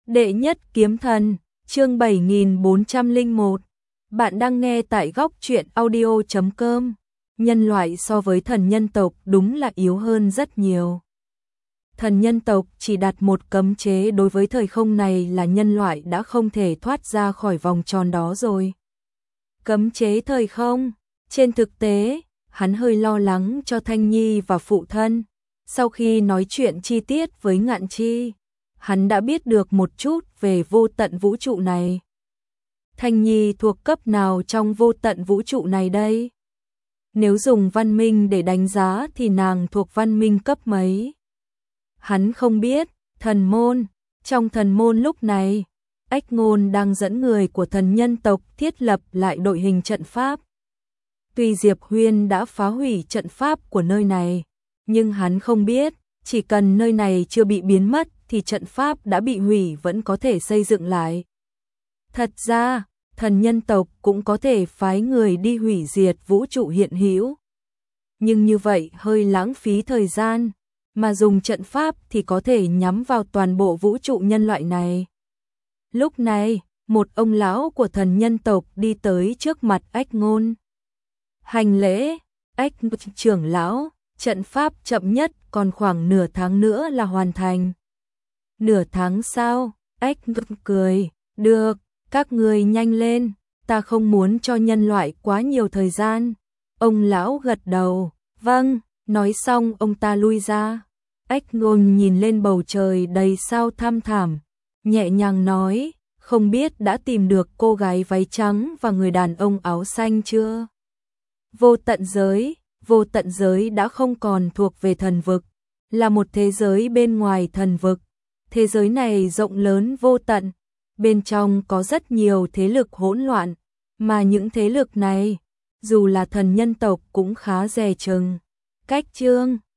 Đệ nhất kiếm thần, chương 7401. Bạn đang nghe tại góc truyện audio.com. Nhân loại so với thần nhân tộc đúng là yếu hơn rất nhiều. Thần nhân tộc chỉ đặt một cấm chế đối với thời không này là nhân loại đã không thể thoát ra khỏi vòng tròn đó rồi. Cấm chế thời không? Trên thực tế, hắn hơi lo lắng cho Thanh Nhi và phụ thân. Sau khi nói chuyện chi tiết với Ngạn Chi, hắn đã biết được một chút về vô tận vũ trụ này. Thanh Nhi thuộc cấp nào trong vô tận vũ trụ này đây? Nếu dùng văn minh để đánh giá thì nàng thuộc văn minh cấp mấy? Hắn không biết. Thần môn. Trong thần môn lúc này, Ách Ngôn đang dẫn người của thần nhân tộc thiết lập lại đội hình trận pháp. Tuy Diệp Huyên đã phá hủy trận pháp của nơi này, nhưng hắn không biết, chỉ cần nơi này chưa bị biến mất thì trận pháp đã bị hủy vẫn có thể xây dựng lại. Thật ra, thần nhân tộc cũng có thể phái người đi hủy diệt vũ trụ hiện hữu. Nhưng như vậy hơi lãng phí thời gian, mà dùng trận pháp thì có thể nhắm vào toàn bộ vũ trụ nhân loại này. Lúc này, một ông lão của thần nhân tộc đi tới trước mặt Ách Ngôn. Hành lễ. Ách trưởng lão, trận pháp chậm nhất còn khoảng nửa tháng nữa là hoàn thành. Nửa tháng sao? Ách cười. Được, các người nhanh lên, ta không muốn cho nhân loại quá nhiều thời gian. Ông lão gật đầu. Vâng. Nói xong ông ta lui ra. Ách Ngôn nhìn lên bầu trời đầy sao thăm thẳm, nhẹ nhàng nói, không biết đã tìm được cô gái váy trắng và người đàn ông áo xanh chưa? Vô tận giới đã không còn thuộc về thần vực, là một thế giới bên ngoài thần vực. Thế giới này rộng lớn vô tận, bên trong có rất nhiều thế lực hỗn loạn, mà những thế lực này, dù là thần nhân tộc cũng khá dè chừng. Cách chương